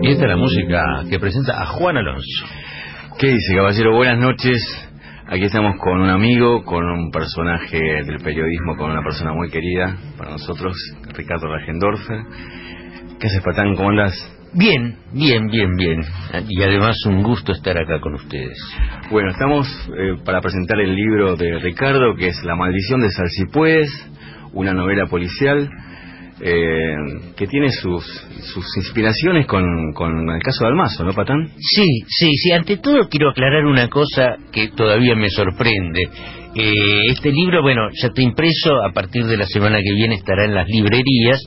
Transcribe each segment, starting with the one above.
Y esta es la música que presenta a Juan Alonso. ¿Qué dice, caballero? Buenas noches. Aquí estamos con un amigo, con un personaje del periodismo, con una persona muy querida para nosotros, Ricardo Regendorfer. ¿Qué haces, Patán? ¿Cómo andás? Bien. Y además un gusto estar acá con ustedes. Bueno, estamos para presentar el libro de Ricardo, que es La maldición de Salsipuedes, una novela policial que tiene sus inspiraciones con el caso de Almazo, ¿no, Patán? Sí. Ante todo quiero aclarar una cosa que todavía me sorprende. Este libro, bueno, ya está impreso, a partir de la semana que viene estará en las librerías.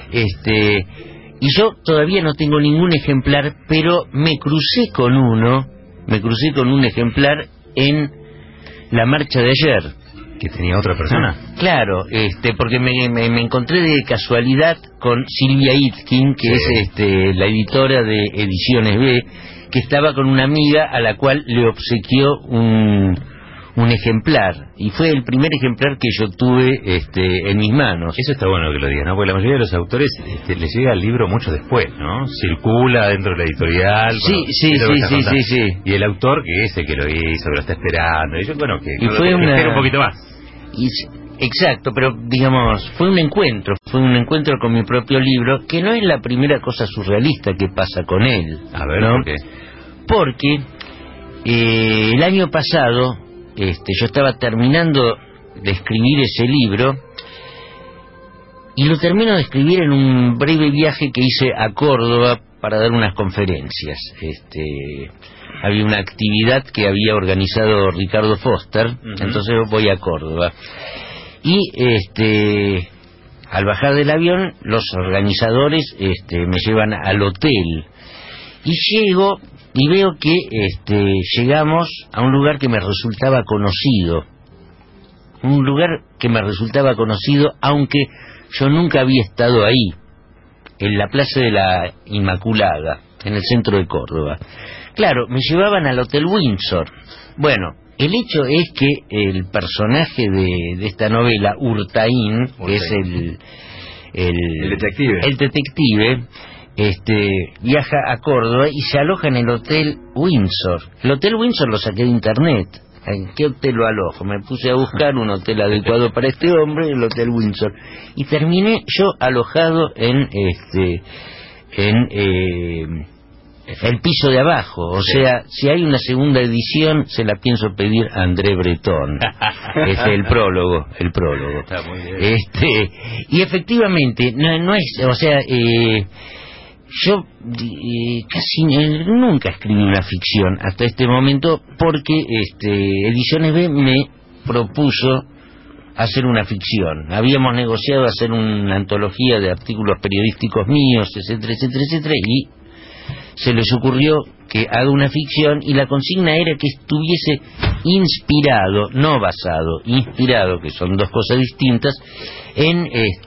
Y yo todavía no tengo ningún ejemplar, pero me crucé con un ejemplar en la marcha de ayer. ¿Que tenía otra persona? Claro, porque me encontré de casualidad con Silvia Itkin, que es la editora de Ediciones B, que estaba con una amiga a la cual le obsequió un ejemplar, y fue el primer ejemplar que yo tuve en mis manos. Eso está bueno que lo diga, ¿no? Porque la mayoría de los autores les llega el libro mucho después, ¿no? Circula dentro de la editorial. Sí. Y el autor, que es el que lo hizo, que lo está esperando, y yo, bueno, que fue espera un poquito más. Exacto, pero digamos, fue un encuentro con mi propio libro, que no es la primera cosa surrealista que pasa con él. A ver, ¿no? ¿por qué? Porque el año pasado yo estaba terminando de escribir ese libro, y lo termino de escribir en un breve viaje que hice a Córdoba para dar unas conferencias. Había una actividad que había organizado Ricardo Foster, entonces voy a Córdoba. Y al bajar del avión, los organizadores me llevan al hotel. Y llego y veo que llegamos a un lugar que me resultaba conocido. Aunque yo nunca había estado ahí, en la Plaza de la Inmaculada, en el centro de Córdoba. Claro, me llevaban al Hotel Windsor. Bueno, el hecho es que el personaje de esta novela, Urtaín, que es el detective, viaja a Córdoba y se aloja en el Hotel Windsor. El Hotel Windsor lo saqué de internet. ¿En qué hotel lo alojo? Me puse a buscar un hotel adecuado para este hombre, el Hotel Windsor, y terminé yo alojado en el piso de abajo. O sea, si hay una segunda edición, se la pienso pedir a André Breton. El prólogo. Está muy bien. Y efectivamente, no es, o sea, yo casi nunca escribí una ficción hasta este momento, porque Ediciones B me propuso hacer una ficción. Habíamos negociado hacer una antología de artículos periodísticos míos, etcétera, y se les ocurrió que haga una ficción, y la consigna era que estuviese inspirado, no basado, inspirado, que son dos cosas distintas, en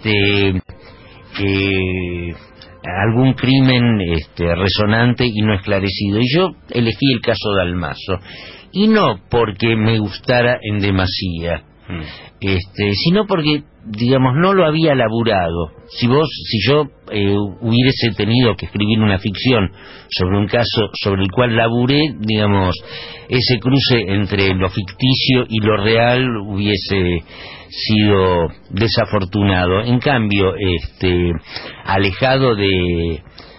algún crimen resonante y no esclarecido. Y yo elegí el caso de Almazo, y no porque me gustara en demasía, sino porque, digamos, no lo había laburado. Si yo hubiese tenido que escribir una ficción sobre un caso sobre el cual laburé, digamos, ese cruce entre lo ficticio y lo real hubiese sido desafortunado. En cambio, alejado de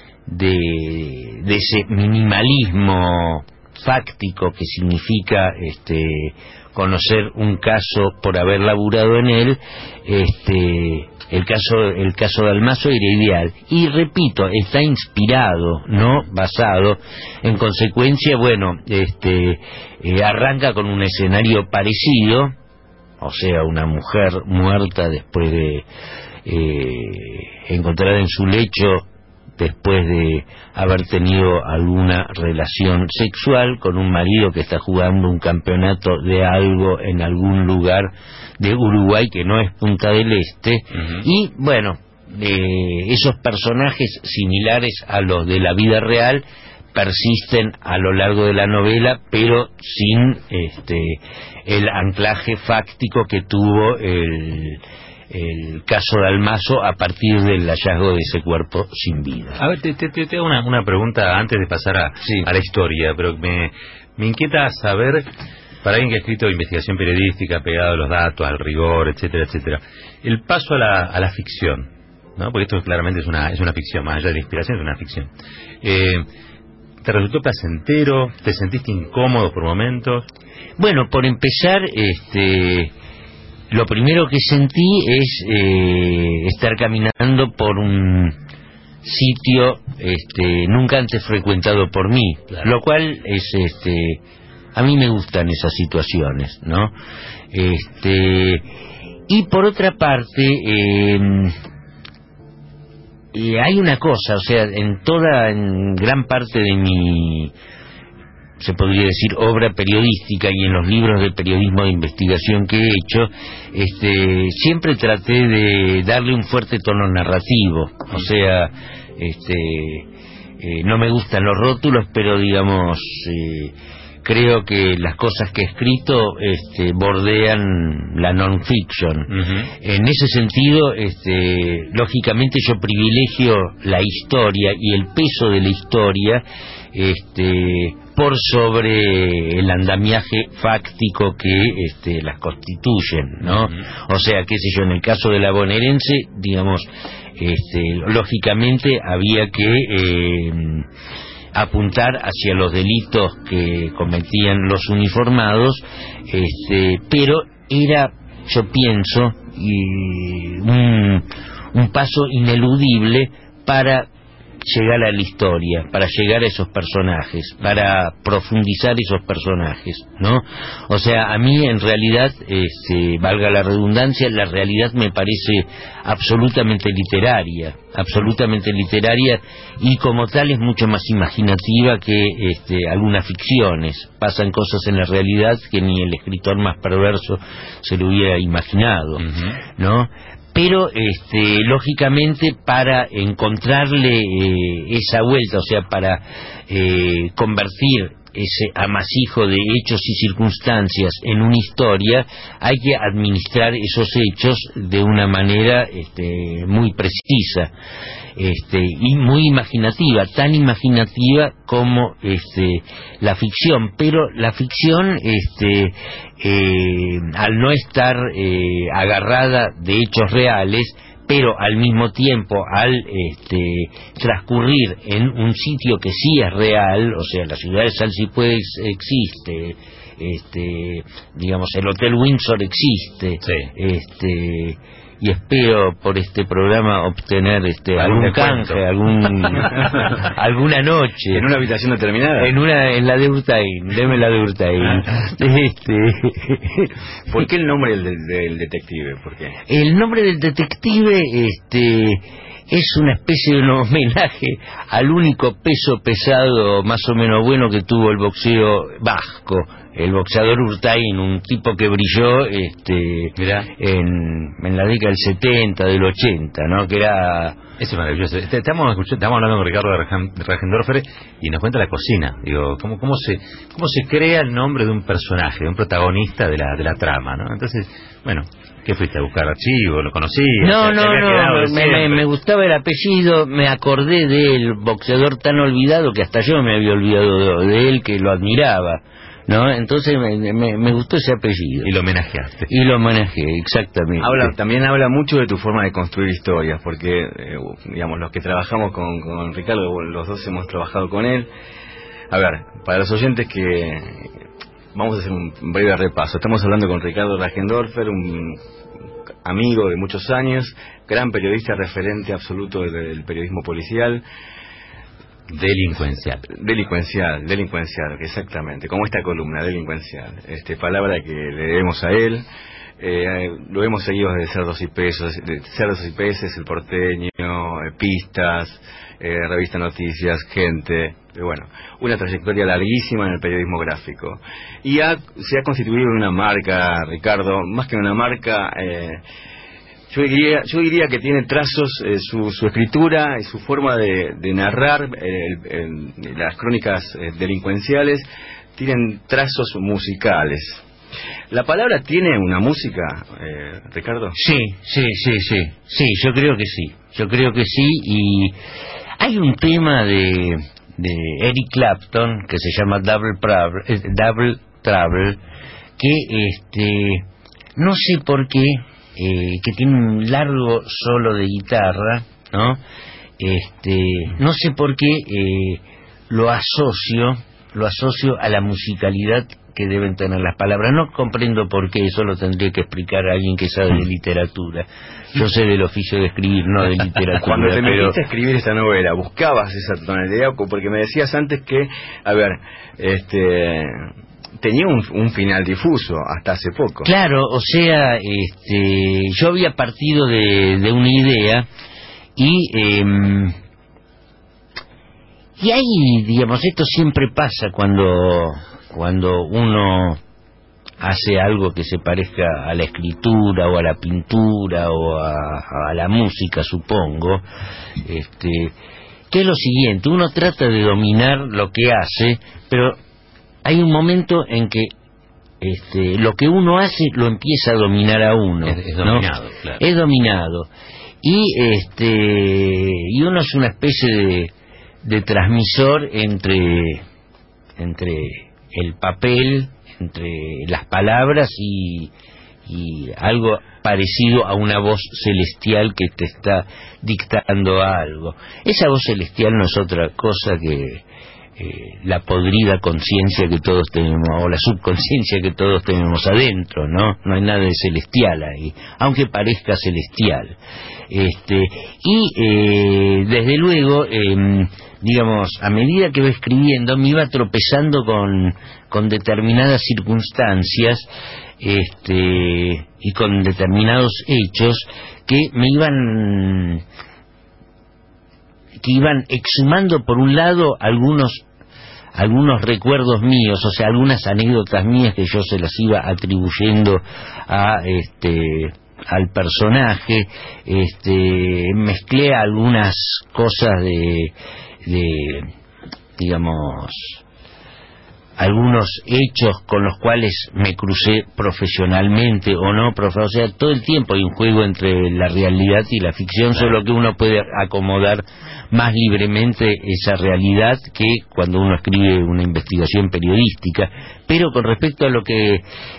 ese minimalismo fáctico que significa conocer un caso por haber laburado en él, el caso de Almazo era ideal. Y repito, está inspirado, no basado. En consecuencia, bueno, arranca con un escenario parecido, o sea, una mujer muerta después de encontrada en su lecho después de haber tenido alguna relación sexual con un marido que está jugando un campeonato de algo en algún lugar de Uruguay que no es Punta del Este. Y bueno, esos personajes similares a los de la vida real, persisten a lo largo de la novela, pero sin el anclaje fáctico que tuvo el caso de Almazo a partir del hallazgo de ese cuerpo sin vida. A ver, te hago una pregunta antes de pasar a la historia, pero me inquieta saber, para alguien que ha escrito investigación periodística, pegado a los datos, al rigor, etcétera, etcétera, el paso a la ficción, ¿no? Porque esto claramente es una ficción, más allá de la inspiración, es una ficción. ¿Te resultó placentero? ¿Te sentiste incómodo por momentos? Bueno, por empezar, lo primero que sentí es estar caminando por un sitio nunca antes frecuentado por mí, claro. Lo cual es a mí me gustan esas situaciones, ¿no? Y por otra parte, hay una cosa, o sea, en gran parte de mi, se podría decir, obra periodística y en los libros de periodismo de investigación que he hecho, siempre traté de darle un fuerte tono narrativo, o sea, no me gustan los rótulos, pero digamos, creo que las cosas que he escrito bordean la non-fiction. Uh-huh. En ese sentido, lógicamente yo privilegio la historia y el peso de la historia por sobre el andamiaje fáctico que las constituyen, ¿no? Uh-huh. O sea, qué sé yo, en el caso de la bonaerense, digamos, lógicamente había que apuntar hacia los delitos que cometían los uniformados, pero era, yo pienso, un paso ineludible para llegar a la historia, para llegar a esos personajes, para profundizar esos personajes, ¿no? O sea, a mí en realidad, valga la redundancia, la realidad me parece absolutamente literaria y como tal es mucho más imaginativa que algunas ficciones. Pasan cosas en la realidad que ni el escritor más perverso se lo hubiera imaginado, uh-huh. ¿No? Pero, lógicamente, para encontrarle esa vuelta, o sea, para convertir ese amasijo de hechos y circunstancias en una historia, hay que administrar esos hechos de una manera muy precisa y muy imaginativa, tan imaginativa como la ficción, pero la ficción al no estar agarrada de hechos reales, pero al mismo tiempo al transcurrir en un sitio que sí es real, o sea, la ciudad de Salsipuedes existe, digamos, el Hotel Windsor existe, sí. Y espero por este programa obtener algún canje, alguna noche en una habitación determinada, en la de Urtain, deme la de Urtain. ¿Por qué el nombre del detective? ¿Por qué? El nombre del detective es una especie de un homenaje al único peso pesado más o menos bueno que tuvo el boxeo vasco, el boxeador Urtain, un tipo que brilló en la década del 70, del 80, ¿no? Que era... Ese es maravilloso. Estamos hablando con Ricardo Regendorfer y nos cuenta la cocina. Digo, cómo se crea el nombre de un personaje, de un protagonista de la trama, ¿no? Entonces, bueno, ¿qué fuiste a buscar? ¿Archivo? ¿Lo conocías? No, me gustaba el apellido, me acordé del boxeador tan olvidado que hasta yo me había olvidado de él, que lo admiraba, ¿no? Entonces me gustó ese apellido. Y lo homenajeaste. Y lo homenajeé, exactamente. También habla mucho de tu forma de construir historias, porque, digamos, los que trabajamos con Ricardo, los dos hemos trabajado con él. A ver, para los oyentes que... Vamos a hacer un breve repaso. Estamos hablando con Ricardo Regendorfer, un amigo de muchos años, gran periodista, referente absoluto del periodismo policial. Delincuencial, exactamente, como esta columna, delincuencial, palabra que le debemos a él. Lo hemos seguido desde Cerdos y Peces, El Porteño, Pistas, Revista Noticias, Gente, bueno, una trayectoria larguísima en el periodismo gráfico. Y se ha constituido en una marca, Ricardo, más que una marca, Yo diría que tiene trazos, su escritura y su forma de narrar las crónicas delincuenciales tienen trazos musicales. ¿La palabra tiene una música, Ricardo? Sí, yo creo que sí, y hay un tema de Eric Clapton que se llama Double Trouble, que no sé por qué, que tiene un largo solo de guitarra, ¿no? No sé por qué lo asocio a la musicalidad que deben tener las palabras. No comprendo por qué, eso lo tendría que explicar a alguien que sabe de literatura. Yo sé del oficio de escribir, no de literatura. Cuando te metiste a escribir esta novela, ¿buscabas esa tonalidad? Porque me decías antes que, a ver, tenía un final difuso hasta hace poco. Claro, o sea, yo había partido de una idea y ahí, digamos, esto siempre pasa cuando uno hace algo que se parezca a la escritura o a la pintura o a la música, supongo, que es lo siguiente: uno trata de dominar lo que hace, pero hay un momento en que lo que uno hace lo empieza a dominar a uno. Es dominado, ¿no? Claro. Es dominado. Y uno es una especie de transmisor entre el papel, entre las palabras y algo parecido a una voz celestial que te está dictando algo. Esa voz celestial no es otra cosa que la podrida conciencia que todos tenemos, o la subconsciencia que todos tenemos adentro, ¿no? No hay nada de celestial ahí, aunque parezca celestial. Desde luego, digamos, a medida que iba escribiendo me iba tropezando con determinadas circunstancias y con determinados hechos que me iban exhumando, por un lado, algunos recuerdos míos, o sea, algunas anécdotas mías que yo se las iba atribuyendo al personaje. Mezclé algunas cosas de digamos, algunos hechos con los cuales me crucé profesionalmente o no, o sea, todo el tiempo hay un juego entre la realidad y la ficción, solo que uno puede acomodar más libremente esa realidad que cuando uno escribe una investigación periodística. Pero con respecto a lo que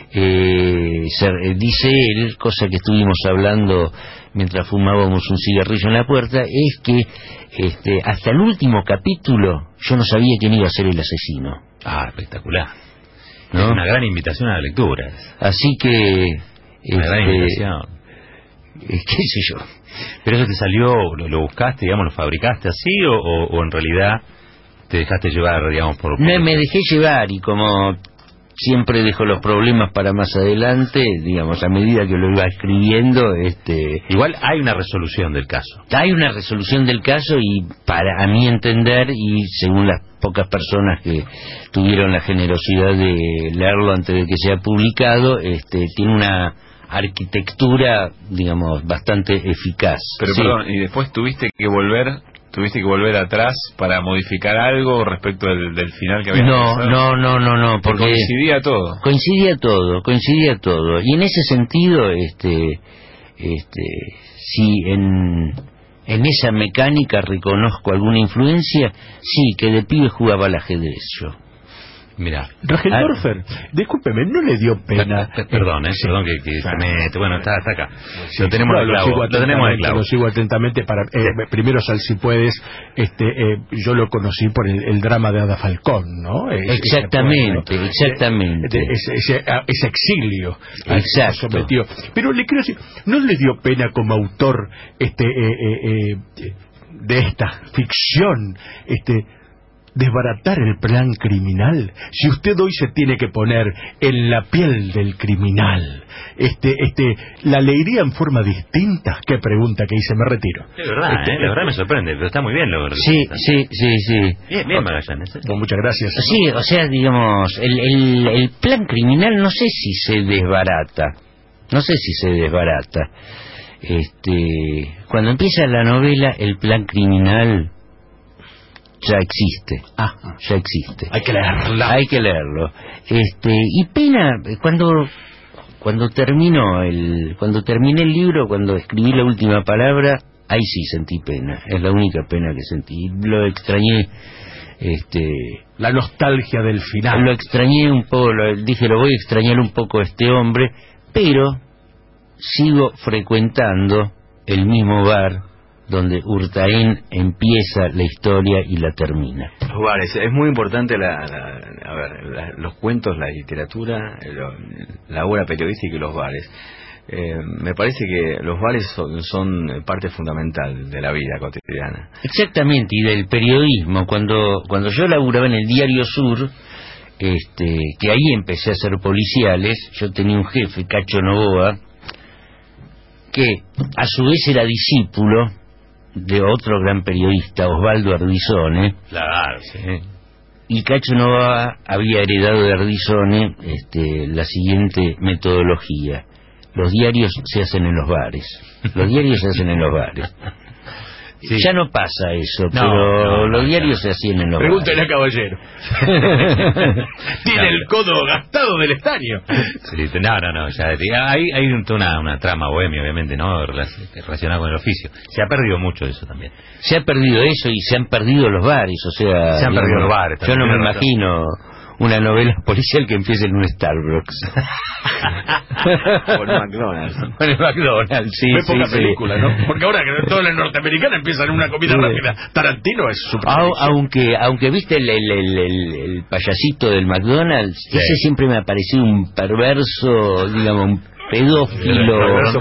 dice él, cosa que estuvimos hablando mientras fumábamos un cigarrillo en la puerta, es que hasta el último capítulo yo no sabía quién iba a ser el asesino. Ah, espectacular, ¿no? Es una gran invitación a la lectura. Así que una gran invitación. qué sé yo. ¿Pero eso te salió, lo buscaste, digamos, lo fabricaste así, o en realidad te dejaste llevar, digamos, por... No, me dejé llevar, y como siempre dejo los problemas para más adelante, digamos, a medida que lo iba escribiendo, Igual hay una resolución del caso. Hay una resolución del caso, y a mi entender, y según las pocas personas que tuvieron la generosidad de leerlo antes de que sea publicado, tiene una arquitectura, digamos, bastante eficaz. Pero sí. Perdón, y después tuviste que volver atrás para modificar algo respecto del final que habías pensado. No, porque coincidía todo, y en ese sentido, si en esa mecánica reconozco alguna influencia, sí, que de pibe jugaba al ajedrez yo. Mira, Rachel, discúlpeme, ¿no le dio pena? Perdón que se mete. Bueno, está acá. Sí, lo tenemos de clavo. Lo sigo atentamente para... primero, Sal, si puedes, yo lo conocí por el drama de Ada Falcón, ¿no? Exactamente. Ese exilio. Exacto. Sometió. Pero le quiero decir, ¿no le dio pena como autor de esta ficción, desbaratar el plan criminal? Si usted hoy se tiene que poner en la piel del criminal, ¿la leería en forma distinta? Qué pregunta que hice, me retiro. Es verdad, la verdad me sorprende, pero está muy bien lo que Sí. Bien, Magallanes. Bueno, muchas gracias. Sí, o sea, digamos, el plan criminal no sé si se desbarata. cuando empieza la novela, el plan criminal ya existe. Ya existe. Hay que leerla. Hay que leerlo. Y pena, cuando terminé el libro, cuando escribí la última palabra, ahí sí sentí pena. Es la única pena que sentí. Lo extrañé. La nostalgia del final. Lo extrañé un poco, dije, lo voy a extrañar un poco a este hombre, pero sigo frecuentando el mismo bar donde Urtaén empieza la historia y la termina. Los bares, es muy importante los cuentos, la literatura, la obra periodística y los bares. Me parece que los bares son parte fundamental de la vida cotidiana. Exactamente, y del periodismo. Cuando yo laburaba en el Diario Sur, que ahí empecé a hacer policiales, yo tenía un jefe, Cacho Novoa, que a su vez era discípulo de otro gran periodista, Osvaldo Ardizone. Claro, sí. Y Cacho Novoa había heredado de Ardizone la siguiente metodología: los diarios se hacen en los bares. Los diarios se hacen en los bares. Sí. Ya no pasa eso, pero los diarios se hacían en los bares. Pregúntale a Caballero. Tiene el codo gastado del estaño. Sí, no, ya hay una trama bohemia, obviamente, ¿no? Relacionada con el oficio. Se ha perdido mucho eso también. Se ha perdido eso y se han perdido los bares, o sea... Se han perdido los bares. Yo no me imagino una novela policial que empiece en un Starbucks. O en McDonald's. O en McDonald's, sí. Muy poca sí, película, sí. ¿no? Porque ahora que toda la norteamericana empieza en una comida rápida. Tarantino es súper. Aunque viste el payasito del McDonald's, sí. Ese siempre me ha parecido un perverso, digamos, un pedófilo.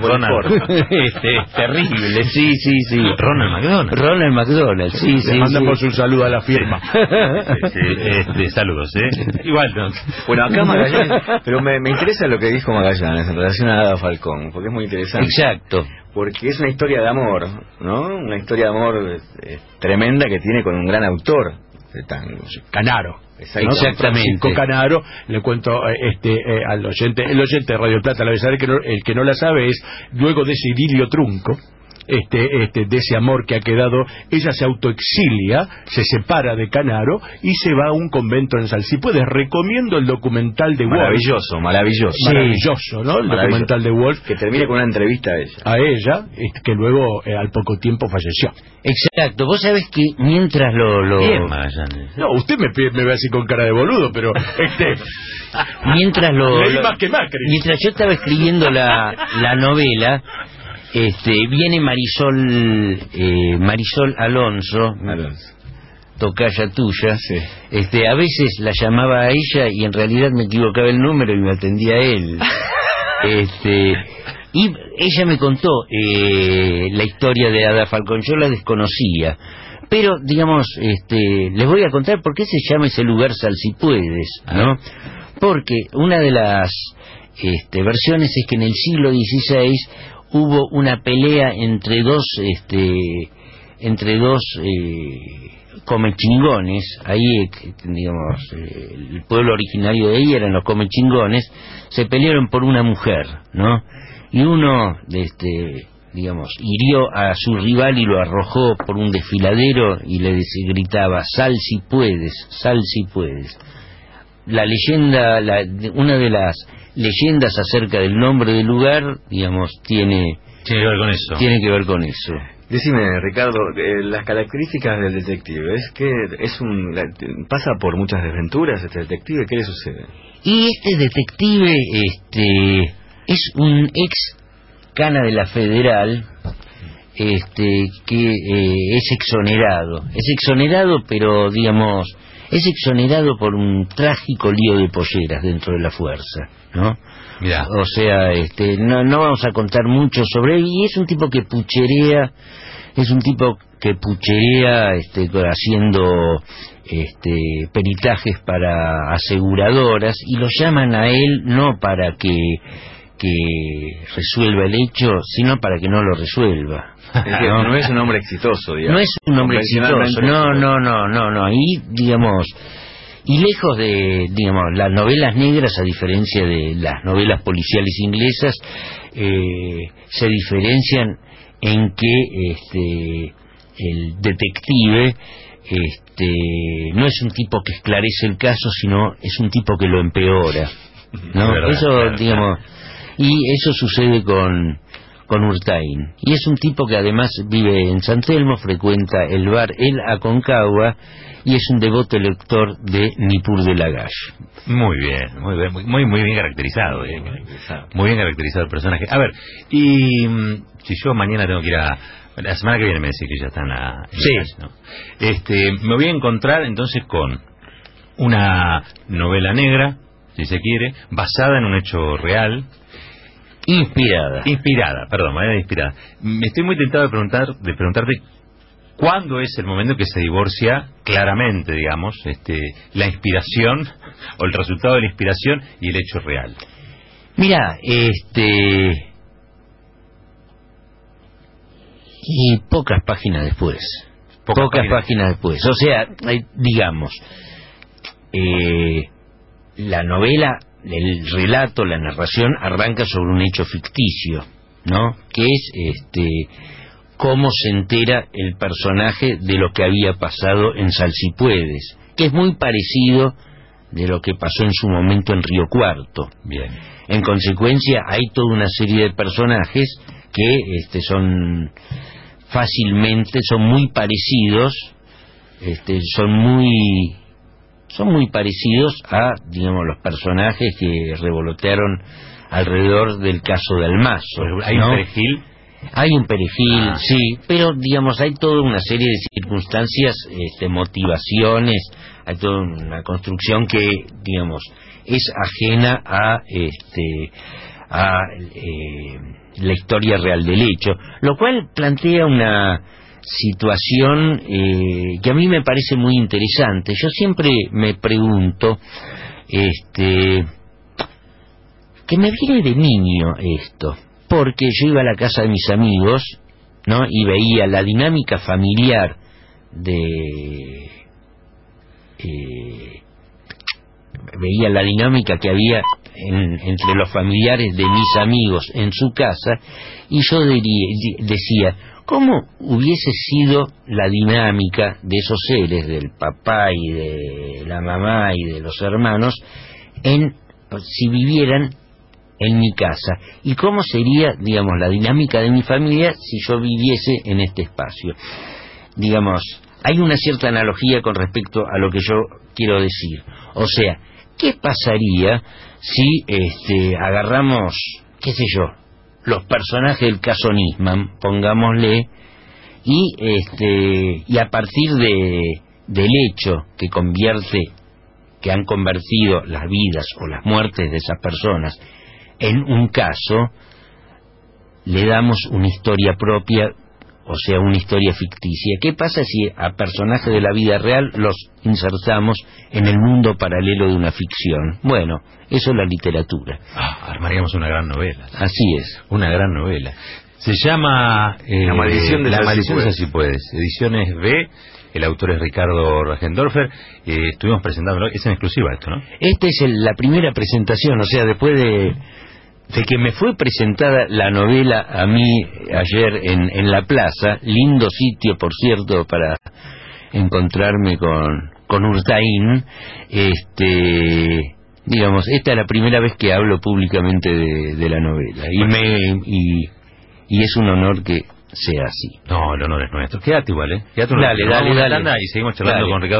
Terrible, sí. Ronald McDonald, sí. Le mandamos un saludo a la firma. Saludos, igual no. Bueno, acá Magallanes, pero me interesa lo que dijo Magallanes en relación a Ada Falcón, porque es muy interesante. Exacto. Porque es una historia de amor, ¿no? Una historia de amor tremenda que tiene con un gran autor de tango, Canaro. Exactamente. Francisco Canaro. Le cuento al oyente, el oyente de Radio Plata, el que no la sabe es, luego de ese idilio trunco, de ese amor que ha quedado, ella se autoexilia, se separa de Canaro y se va a un convento en Salsipuedes. Recomiendo el documental de Wolf. Maravilloso, ¿no? El documental de Wolf, que termina con una entrevista a ella, que luego al poco tiempo falleció. Exacto. Vos sabés que mientras Bien, Magallanes. No, usted me ve así con cara de boludo, pero mientras leí más que Macri. Mientras yo estaba escribiendo la novela, viene Marisol Alonso, tocaya tuya. Sí. A veces la llamaba a ella y en realidad me equivocaba el número y me atendía a él. Y ella me contó la historia de Ada Falcón. Yo la desconocía, pero digamos, les voy a contar por qué se llama ese lugar Salsipuedes, ¿no? Porque una de las versiones es que en el siglo XVI hubo una pelea entre dos comechingones. Ahí, digamos, el pueblo originario de ahí eran los comechingones. Se pelearon por una mujer, ¿no? Y uno, digamos, hirió a su rival y lo arrojó por un desfiladero y le gritaba: sal si puedes, sal si puedes. La leyenda, una de las leyendas acerca del nombre del lugar, digamos, tiene que ver con eso. Tiene que ver con eso. Decime, Ricardo, las características del detective, ¿es que pasa por muchas desventuras este detective? ¿Qué le sucede? Y este detective es un ex cana de la Federal, que es exonerado, pero digamos, es exonerado por un trágico lío de polleras dentro de la fuerza, ¿no? Mirá. O sea, no vamos a contar mucho sobre él, y es un tipo que pucherea, haciendo peritajes para aseguradoras, y lo llaman a él no para que resuelva el hecho, sino para que no lo resuelva. No es un hombre exitoso, digamos. No es un hombre exitoso, no. Y, digamos, Y lejos de, digamos, las novelas negras, a diferencia de las novelas policiales inglesas, se diferencian en que el detective no es un tipo que esclarece el caso, sino es un tipo que lo empeora, ¿no? Verdad, eso, claro, digamos, y eso sucede con Urtain. Y es un tipo que además vive en San Telmo, frecuenta el bar El Aconcagua y es un devoto lector de Nippur de Lagash. Muy bien, muy bien caracterizado. Muy bien caracterizado el personaje. A ver, y si yo mañana tengo que ir la semana que viene me decís que ya está en la calle, ¿no? Me voy a encontrar entonces con una novela negra, si se quiere, basada en un hecho real. Inspirada. Me estoy muy tentado de preguntarte cuándo es el momento que se divorcia claramente, digamos, la inspiración o el resultado de la inspiración y el hecho real. Mira, y pocas páginas después. Pocas páginas después. O sea, digamos, la novela, el relato, la narración arranca sobre un hecho ficticio, ¿no? Que es cómo se entera el personaje de lo que había pasado en Salsipuedes, que es muy parecido de lo que pasó en su momento en Río Cuarto. Bien. En consecuencia, hay toda una serie de personajes que son muy parecidos, son muy parecidos a, digamos, los personajes que revolotearon alrededor del caso de Almazo. ¿Hay un perejil? Hay un perejil, sí, pero, digamos, hay toda una serie de circunstancias, motivaciones, hay toda una construcción que, digamos, es ajena a la historia real del hecho, lo cual plantea una situación que a mí me parece muy interesante. Yo siempre me pregunto, que me viene de niño esto, porque yo iba a la casa de mis amigos, ¿no? Y veía la dinámica familiar veía la dinámica que había entre los familiares de mis amigos en su casa, y yo decía, ¿cómo hubiese sido la dinámica de esos seres, del papá y de la mamá y de los hermanos, si vivieran en mi casa? ¿Y cómo sería, digamos, la dinámica de mi familia si yo viviese en este espacio? Digamos, hay una cierta analogía con respecto a lo que yo quiero decir. O sea, ¿qué pasaría si agarramos, qué sé yo, los personajes del caso Nisman, pongámosle, y a partir del hecho que han convertido las vidas o las muertes de esas personas en un caso, le damos una historia propia, o sea, una historia ficticia? ¿Qué pasa si a personajes de la vida real los insertamos en el mundo paralelo de una ficción? Bueno, eso es la literatura. Armaríamos una gran novela. Así es. Una gran novela. Se llama La maldición de Salsipuedes. Ediciones B. El autor es Ricardo Rajendorfer. Estuvimos presentándolo. Es en exclusiva esto, ¿no? Esta es la primera presentación, o sea, después de que me fue presentada la novela a mí ayer en la plaza. Lindo sitio, por cierto, para encontrarme con Urtain. Digamos, esta es la primera vez que hablo públicamente de la novela, y es un honor que sea así. No, el honor es nuestro. Quédate igual, Dale. Y seguimos charlando con Ricardo.